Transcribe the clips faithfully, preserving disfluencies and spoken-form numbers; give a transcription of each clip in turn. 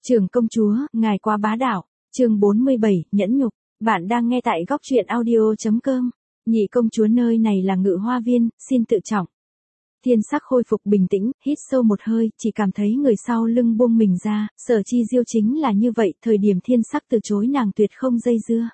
Trưởng công chúa, ngài quá bá đạo. Chương bốn mươi bảy, nhẫn nhục. Bạn đang nghe tại góc truyện audio chấm com. Nhị công chúa, nơi này là Ngự Hoa Viên, xin tự trọng. Thiên Sắc khôi phục bình tĩnh, hít sâu một hơi, chỉ cảm thấy người sau lưng buông mình ra. Sở Chi Diêu chính là như vậy, thời điểm Thiên Sắc từ chối nàng tuyệt không dây dưa.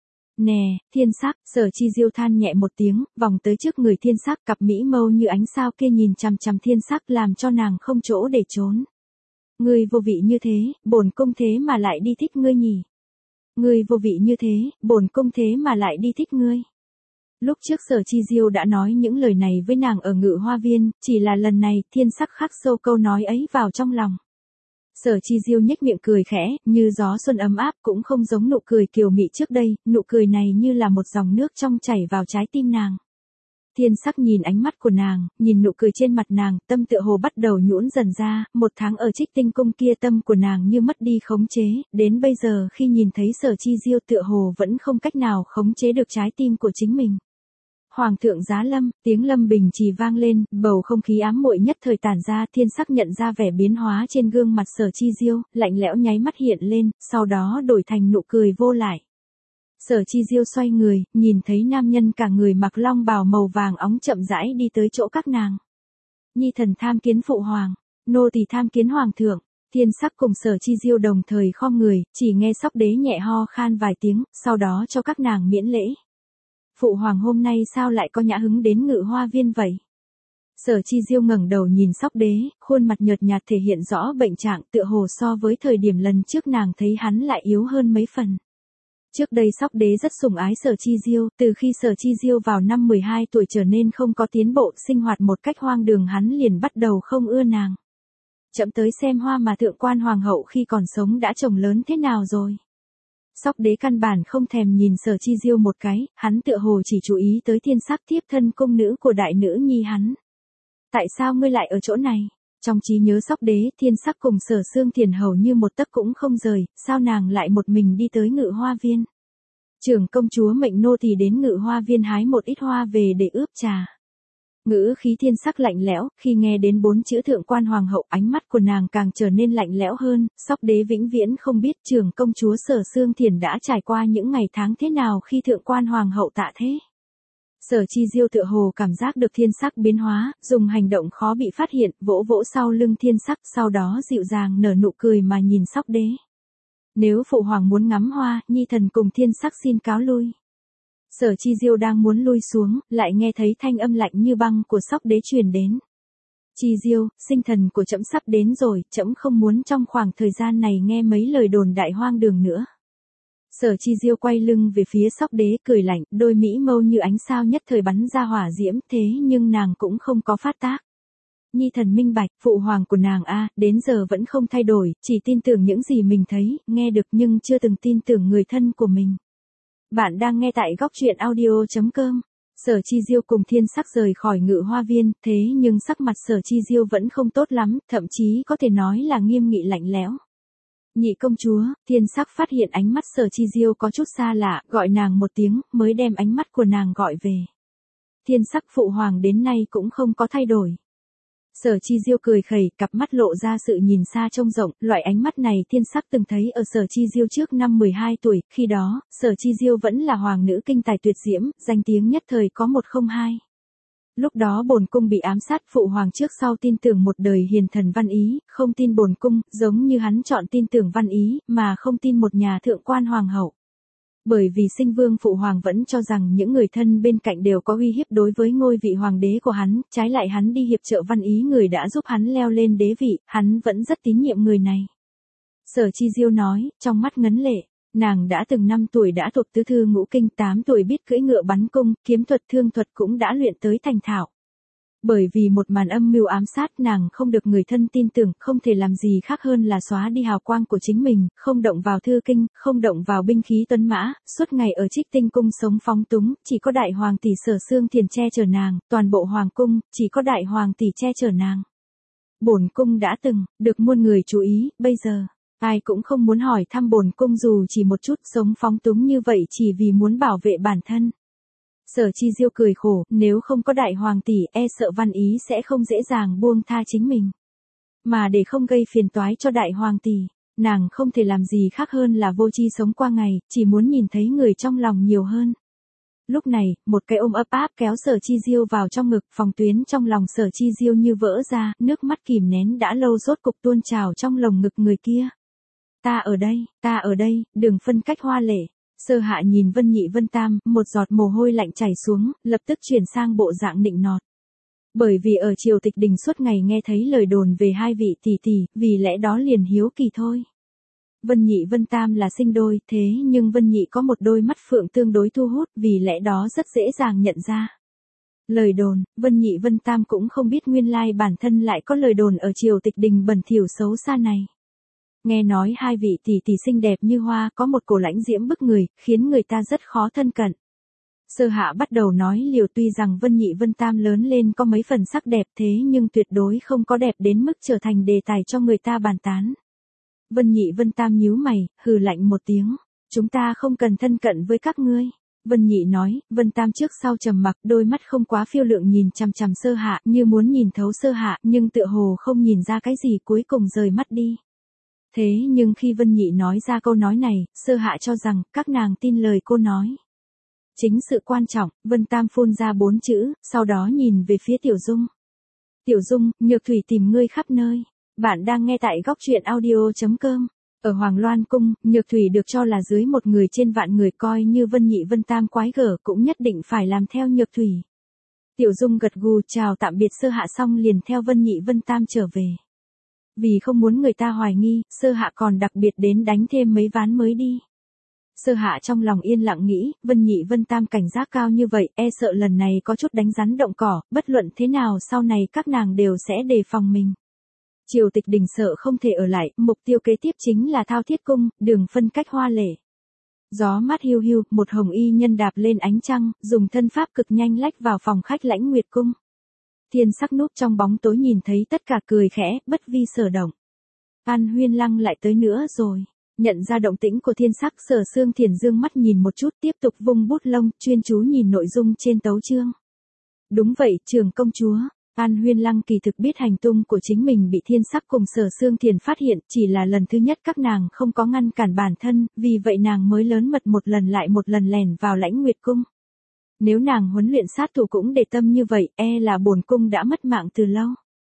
Nè, Thiên Sắc, Sở Chi Diêu than nhẹ một tiếng, vòng tới trước người Thiên Sắc, cặp mỹ mâu như ánh sao kia nhìn chằm chằm Thiên Sắc làm cho nàng không chỗ để trốn. Ngươi vô vị như thế, bổn cung thế mà lại đi thích ngươi nhỉ? Ngươi vô vị như thế, bổn cung thế mà lại đi thích ngươi. Lúc trước Sở Chi Diêu đã nói những lời này với nàng ở Ngự Hoa Viên, chỉ là lần này Thiên Sắc khắc sâu câu nói ấy vào trong lòng. Sở Chi Diêu nhếch miệng cười khẽ, như gió xuân ấm áp, cũng không giống nụ cười kiều mị trước đây, nụ cười này như là một dòng nước trong chảy vào trái tim nàng. Thiên Sắc nhìn ánh mắt của nàng, nhìn nụ cười trên mặt nàng, tâm tựa hồ bắt đầu nhũn dần ra, một tháng ở Trích Tinh Cung kia tâm của nàng như mất đi khống chế, đến bây giờ khi nhìn thấy Sở Chi Diêu tựa hồ vẫn không cách nào khống chế được trái tim của chính mình. Hoàng thượng giá lâm, tiếng lâm bình trì vang lên, bầu không khí ám muội nhất thời tản ra. Thiên Sắc nhận ra vẻ biến hóa trên gương mặt Sở Chi Diêu, lạnh lẽo nháy mắt hiện lên, sau đó đổi thành nụ cười vô lại. Sở Chi Diêu xoay người, nhìn thấy nam nhân cả người mặc long bào màu vàng óng chậm rãi đi tới chỗ các nàng. Nhi thần tham kiến phụ hoàng, nô tỳ tham kiến hoàng thượng. Thiên Sắc cùng Sở Chi Diêu đồng thời khom người, chỉ nghe Sóc Đế nhẹ ho khan vài tiếng, sau đó cho các nàng miễn lễ. Phụ hoàng hôm nay sao lại có nhã hứng đến Ngự Hoa Viên vậy? Sở Chi Diêu ngẩng đầu nhìn Sóc Đế, khuôn mặt nhợt nhạt thể hiện rõ bệnh trạng, tựa hồ so với thời điểm lần trước nàng thấy hắn lại yếu hơn mấy phần. Trước đây Sóc Đế rất sủng ái Sở Chi Diêu, từ khi Sở Chi Diêu vào năm mười hai tuổi trở nên không có tiến bộ, sinh hoạt một cách hoang đường, hắn liền bắt đầu không ưa nàng. Chậm tới xem hoa mà thượng quan hoàng hậu khi còn sống đã trồng lớn thế nào rồi. Sóc Đế căn bản không thèm nhìn Sở Chi Diêu một cái, hắn tựa hồ chỉ chú ý tới Thiên Sắc, tiếp thân cung nữ của đại nữ nhi hắn. Tại sao ngươi lại ở chỗ này? Trong trí nhớ Sóc Đế, Thiên Sắc cùng Sở Xương Thiền hầu như một tấc cũng không rời, sao nàng lại một mình đi tới Ngự Hoa Viên? Trưởng công chúa mệnh nô tỳ đến Ngự Hoa Viên hái một ít hoa về để ướp trà. Ngữ khí Thiên Sắc lạnh lẽo, khi nghe đến bốn chữ thượng quan hoàng hậu, ánh mắt của nàng càng trở nên lạnh lẽo hơn. Sóc Đế vĩnh viễn không biết trưởng công chúa Sở Xương Thiền đã trải qua những ngày tháng thế nào khi thượng quan hoàng hậu tạ thế. Sở Chi Diêu tựa hồ cảm giác được Thiên Sắc biến hóa, dùng hành động khó bị phát hiện, vỗ vỗ sau lưng Thiên Sắc, sau đó dịu dàng nở nụ cười mà nhìn Sóc Đế. Nếu phụ hoàng muốn ngắm hoa, nhi thần cùng Thiên Sắc xin cáo lui. Sở Chi Diêu đang muốn lui xuống, lại nghe thấy thanh âm lạnh như băng của Sóc Đế truyền đến. Chi Diêu, sinh thần của trẫm sắp đến rồi, trẫm không muốn trong khoảng thời gian này nghe mấy lời đồn đại hoang đường nữa. Sở Chi Diêu quay lưng về phía Sóc Đế cười lạnh, đôi mỹ mâu như ánh sao nhất thời bắn ra hỏa diễm, thế nhưng nàng cũng không có phát tác. Nhi thần minh bạch, phụ hoàng của nàng a, đến giờ vẫn không thay đổi, chỉ tin tưởng những gì mình thấy, nghe được nhưng chưa từng tin tưởng người thân của mình. Bạn đang nghe tại góc truyện audio chấm com. Sở Chi Diêu cùng Thiên Sắc rời khỏi Ngự Hoa Viên, thế nhưng sắc mặt Sở Chi Diêu vẫn không tốt lắm, thậm chí có thể nói là nghiêm nghị lạnh lẽo. Nhị công chúa, Thiên Sắc phát hiện ánh mắt Sở Chi Diêu có chút xa lạ, gọi nàng một tiếng, mới đem ánh mắt của nàng gọi về. Thiên Sắc, phụ hoàng đến nay cũng không có thay đổi. Sở Chi Diêu cười khẩy, cặp mắt lộ ra sự nhìn xa trông rộng, loại ánh mắt này Thiên Sắc từng thấy ở Sở Chi Diêu trước năm mười hai tuổi, khi đó, Sở Chi Diêu vẫn là hoàng nữ kinh tài tuyệt diễm, danh tiếng nhất thời có một không hai. Lúc đó bổn cung bị ám sát, phụ hoàng trước sau tin tưởng một đời hiền thần Văn Ý, không tin bổn cung, giống như hắn chọn tin tưởng Văn Ý, mà không tin một nhà thượng quan hoàng hậu. Bởi vì sinh vương phụ hoàng vẫn cho rằng những người thân bên cạnh đều có uy hiếp đối với ngôi vị hoàng đế của hắn, trái lại hắn đi hiệp trợ Văn Ý, người đã giúp hắn leo lên đế vị, hắn vẫn rất tín nhiệm người này. Sở Chi Diêu nói, trong mắt ngấn lệ, nàng đã từng năm tuổi đã thuộc tứ thư ngũ kinh, tám tuổi biết cưỡi ngựa bắn cung, kiếm thuật thương thuật cũng đã luyện tới thành thạo. Bởi vì một màn âm mưu ám sát, nàng không được người thân tin tưởng, không thể làm gì khác hơn là xóa đi hào quang của chính mình, không động vào thư kinh, không động vào binh khí tuấn mã, suốt ngày ở Trích Tinh Cung sống phóng túng, chỉ có đại hoàng tỷ Sở Xương Thiền che chở nàng, toàn bộ hoàng cung, chỉ có đại hoàng tỷ che chở nàng. Bổn cung đã từng, được muôn người chú ý, bây giờ, ai cũng không muốn hỏi thăm bổn cung dù chỉ một chút, sống phóng túng như vậy chỉ vì muốn bảo vệ bản thân. Sở Chi Diêu cười khổ, nếu không có đại hoàng tỷ, e sợ Văn Ý sẽ không dễ dàng buông tha chính mình. Mà để không gây phiền toái cho đại hoàng tỷ, Nàng không thể làm gì khác hơn là vô tri sống qua ngày, chỉ muốn nhìn thấy người trong lòng nhiều hơn. Lúc này, một cái ôm ấp áp kéo Sở Chi Diêu vào trong ngực, phòng tuyến trong lòng Sở Chi Diêu như vỡ ra, nước mắt kìm nén đã lâu rốt cục tuôn trào trong lồng ngực người kia. Ta ở đây, ta ở đây, đừng phân cách hoa lệ. Sơ Hạ nhìn Vân Nhị Vân Tam, một giọt mồ hôi lạnh chảy xuống, lập tức chuyển sang bộ dạng nịnh nọt. Bởi vì ở triều tịch đình suốt ngày nghe thấy lời đồn về hai vị tỷ tỷ, vì lẽ đó liền hiếu kỳ thôi. Vân Nhị Vân Tam là sinh đôi, thế nhưng Vân Nhị có một đôi mắt phượng tương đối thu hút, vì lẽ đó rất dễ dàng nhận ra. Lời đồn, Vân Nhị Vân Tam cũng không biết nguyên lai bản thân lại có lời đồn ở triều tịch đình bẩn thỉu xấu xa này. Nghe nói hai vị tỷ tỷ xinh đẹp như hoa, có một cổ lãnh diễm bức người, khiến người ta rất khó thân cận. Sơ Hạ bắt đầu nói liều, tuy rằng Vân Nhị Vân Tam lớn lên có mấy phần sắc đẹp thế nhưng tuyệt đối không có đẹp đến mức trở thành đề tài cho người ta bàn tán. Vân Nhị Vân Tam nhíu mày, hừ lạnh một tiếng. Chúng ta không cần thân cận với các ngươi. Vân Nhị nói, Vân Tam trước sau trầm mặc, đôi mắt không quá phiêu lượng nhìn chằm chằm Sơ Hạ như muốn nhìn thấu Sơ Hạ nhưng tựa hồ không nhìn ra cái gì, cuối cùng rời mắt đi. Thế nhưng khi Vân Nhị nói ra câu nói này, Sơ Hạ cho rằng các nàng tin lời cô nói. Chính sự quan trọng, Vân Tam phun ra bốn chữ, sau đó nhìn về phía Tiểu Dung. Tiểu Dung, Nhược Thủy tìm ngươi khắp nơi. Bạn đang nghe tại góc truyện audio chấm com. Ở Hoàng Loan Cung, Nhược Thủy được cho là dưới một người trên vạn người, coi như Vân Nhị Vân Tam quái gở cũng nhất định phải làm theo Nhược Thủy. Tiểu Dung gật gù chào tạm biệt Sơ Hạ xong liền theo Vân Nhị Vân Tam trở về. Vì không muốn người ta hoài nghi, Sơ Hạ còn đặc biệt đến đánh thêm mấy ván mới đi. Sơ Hạ trong lòng yên lặng nghĩ, Vân Nhị Vân Tam cảnh giác cao như vậy, e sợ lần này có chút đánh rắn động cỏ, bất luận thế nào sau này các nàng đều sẽ đề phòng mình. Triều tịch đình sợ không thể ở lại, mục tiêu kế tiếp chính là Thao Thiết Cung, đường phân cách hoa lệ. Gió mát hiu hiu, một hồng y nhân đạp lên ánh trăng, dùng thân pháp cực nhanh lách vào phòng khách Lãnh Nguyệt Cung. Thiên Sắc núp trong bóng tối nhìn thấy tất cả cười khẽ, bất vi sở động. An Huyên Lăng lại tới nữa rồi. Nhận ra động tĩnh của Thiên Sắc, Sở Xương Thiền dương mắt nhìn một chút, tiếp tục vung bút lông, chuyên chú nhìn nội dung trên tấu chương. Đúng vậy, trưởng công chúa. An Huyên Lăng kỳ thực biết hành tung của chính mình bị Thiên Sắc cùng Sở Xương Thiền phát hiện, chỉ là lần thứ nhất các nàng không có ngăn cản bản thân, vì vậy nàng mới lớn mật một lần lại một lần lẻn vào Lãnh Nguyệt Cung. Nếu nàng huấn luyện sát thủ cũng để tâm như vậy, e là bổn cung đã mất mạng từ lâu.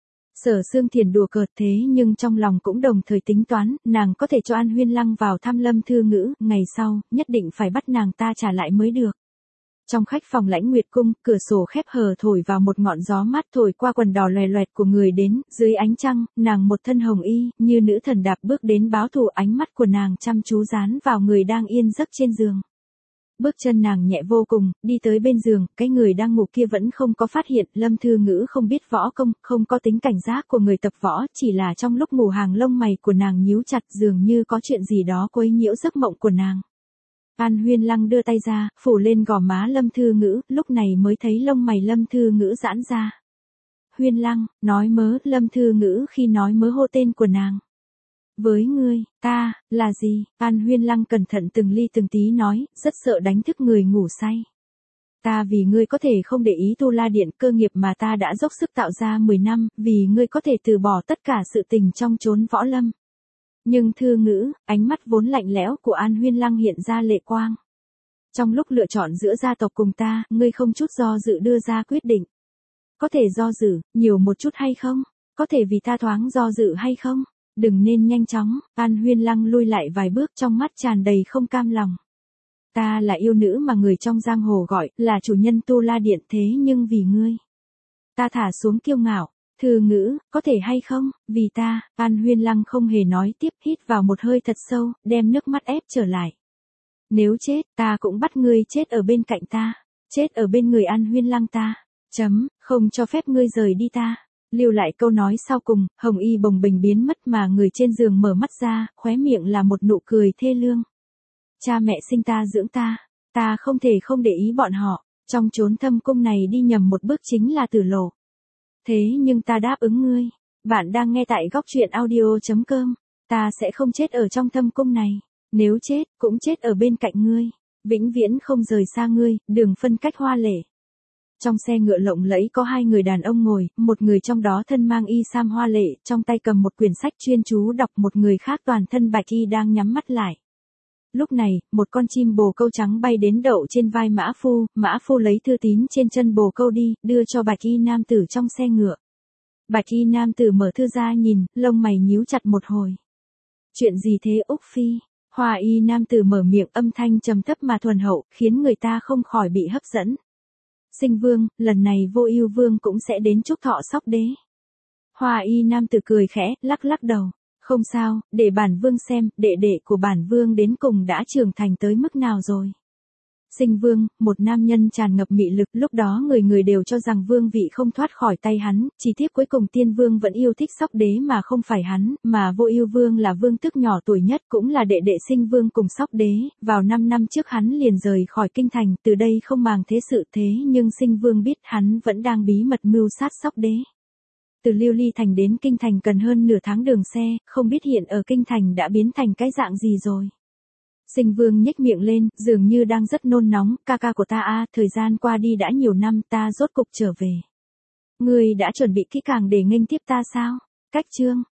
Sở Xương Thiền đùa cợt thế nhưng trong lòng cũng đồng thời tính toán, nàng có thể cho An Huyên Lăng vào thăm Lâm Thư Ngữ, ngày sau, nhất định phải bắt nàng ta trả lại mới được. Trong khách phòng Lãnh Nguyệt Cung, cửa sổ khép hờ thổi vào một ngọn gió mát thổi qua quần đỏ loè loẹt của người đến, dưới ánh trăng, nàng một thân hồng y, như nữ thần đạp bước đến báo thù, ánh mắt của nàng chăm chú dán vào người đang yên giấc trên giường. Bước chân nàng nhẹ vô cùng, đi tới bên giường, cái người đang ngủ kia vẫn không có phát hiện, Lâm Thư Ngữ không biết võ công, không có tính cảnh giác của người tập võ, chỉ là trong lúc ngủ hàng lông mày của nàng nhíu chặt, dường như có chuyện gì đó quấy nhiễu giấc mộng của nàng. An Huyên Lăng đưa tay ra, phủ lên gò má Lâm Thư Ngữ, lúc này mới thấy lông mày Lâm Thư Ngữ giãn ra. Huyên Lăng, nói mớ, Lâm Thư Ngữ khi nói mớ hô tên của nàng. Với ngươi, ta, là gì? An Huyên Lăng cẩn thận từng ly từng tí nói, rất sợ đánh thức người ngủ say. Ta vì ngươi có thể không để ý Tu La Điện, cơ nghiệp mà ta đã dốc sức tạo ra mười năm, vì ngươi có thể từ bỏ tất cả sự tình trong chốn võ lâm. Nhưng Thư Ngữ, ánh mắt vốn lạnh lẽo của An Huyên Lăng hiện ra lệ quang. Trong lúc lựa chọn giữa gia tộc cùng ta, ngươi không chút do dự đưa ra quyết định. Có thể do dự, nhiều một chút hay không? Có thể vì ta thoáng do dự hay không? Đừng nên nhanh chóng. An Huyên Lăng lui lại vài bước, trong mắt tràn đầy không cam lòng. Ta là yêu nữ mà người trong giang hồ gọi, là chủ nhân Tu La Điện, thế nhưng vì ngươi. Ta thả xuống kiêu ngạo. Thư Ngữ, có thể hay không, vì ta. An Huyên Lăng không hề nói tiếp, hít vào một hơi thật sâu, đem nước mắt ép trở lại. Nếu chết, ta cũng bắt ngươi chết ở bên cạnh ta. Chết ở bên người An Huyên Lăng ta. Chấm, không cho phép ngươi rời đi ta. Lưu lại câu nói sau cùng, hồng y bồng bềnh biến mất mà người trên giường mở mắt ra, khóe miệng là một nụ cười thê lương. Cha mẹ sinh ta dưỡng ta, ta không thể không để ý bọn họ, trong chốn thâm cung này đi nhầm một bước chính là tử lộ. Thế nhưng ta đáp ứng ngươi, bạn đang nghe tại góc truyện audio chấm com, ta sẽ không chết ở trong thâm cung này, nếu chết, cũng chết ở bên cạnh ngươi, vĩnh viễn không rời xa ngươi, đường phân cách hoa lệ. Trong xe ngựa lộng lẫy có hai người đàn ông ngồi, một người trong đó thân mang y sam hoa lệ, trong tay cầm một quyển sách chuyên chú đọc, một người khác toàn thân bạch y đang nhắm mắt lại. Lúc này, một con chim bồ câu trắng bay đến đậu trên vai Mã Phu, Mã Phu lấy thư tín trên chân bồ câu đi, đưa cho bạch y nam tử trong xe ngựa. Bạch y nam tử mở thư ra nhìn, lông mày nhíu chặt một hồi. Chuyện gì thế Úc Phi? Hoa y nam tử mở miệng, âm thanh trầm thấp mà thuần hậu, khiến người ta không khỏi bị hấp dẫn. Sinh vương, lần này Vô Ưu vương cũng sẽ đến chúc thọ Sóc Đế. Hoa y nam tử cười khẽ, lắc lắc đầu. Không sao, để bản vương xem, đệ đệ của bản vương đến cùng đã trưởng thành tới mức nào rồi. Sinh vương, một nam nhân tràn ngập mị lực, lúc đó người người đều cho rằng vương vị không thoát khỏi tay hắn, chỉ tiếc cuối cùng tiên vương vẫn yêu thích Sóc Đế mà không phải hắn, mà Vô Ưu vương là vương tước nhỏ tuổi nhất, cũng là đệ đệ sinh vương cùng Sóc Đế, vào năm năm trước hắn liền rời khỏi kinh thành, từ đây không màng thế sự, thế nhưng sinh vương biết hắn vẫn đang bí mật mưu sát Sóc Đế. Từ Liêu Ly thành đến kinh thành cần hơn nửa tháng đường xe, không biết hiện ở kinh thành đã biến thành cái dạng gì rồi. Sinh vương nhếch miệng lên, dường như đang rất nôn nóng, ca ca của ta a, thời gian qua đi đã nhiều năm, ta rốt cục trở về. Ngươi đã chuẩn bị kỹ càng để nghênh tiếp ta sao? Cách chương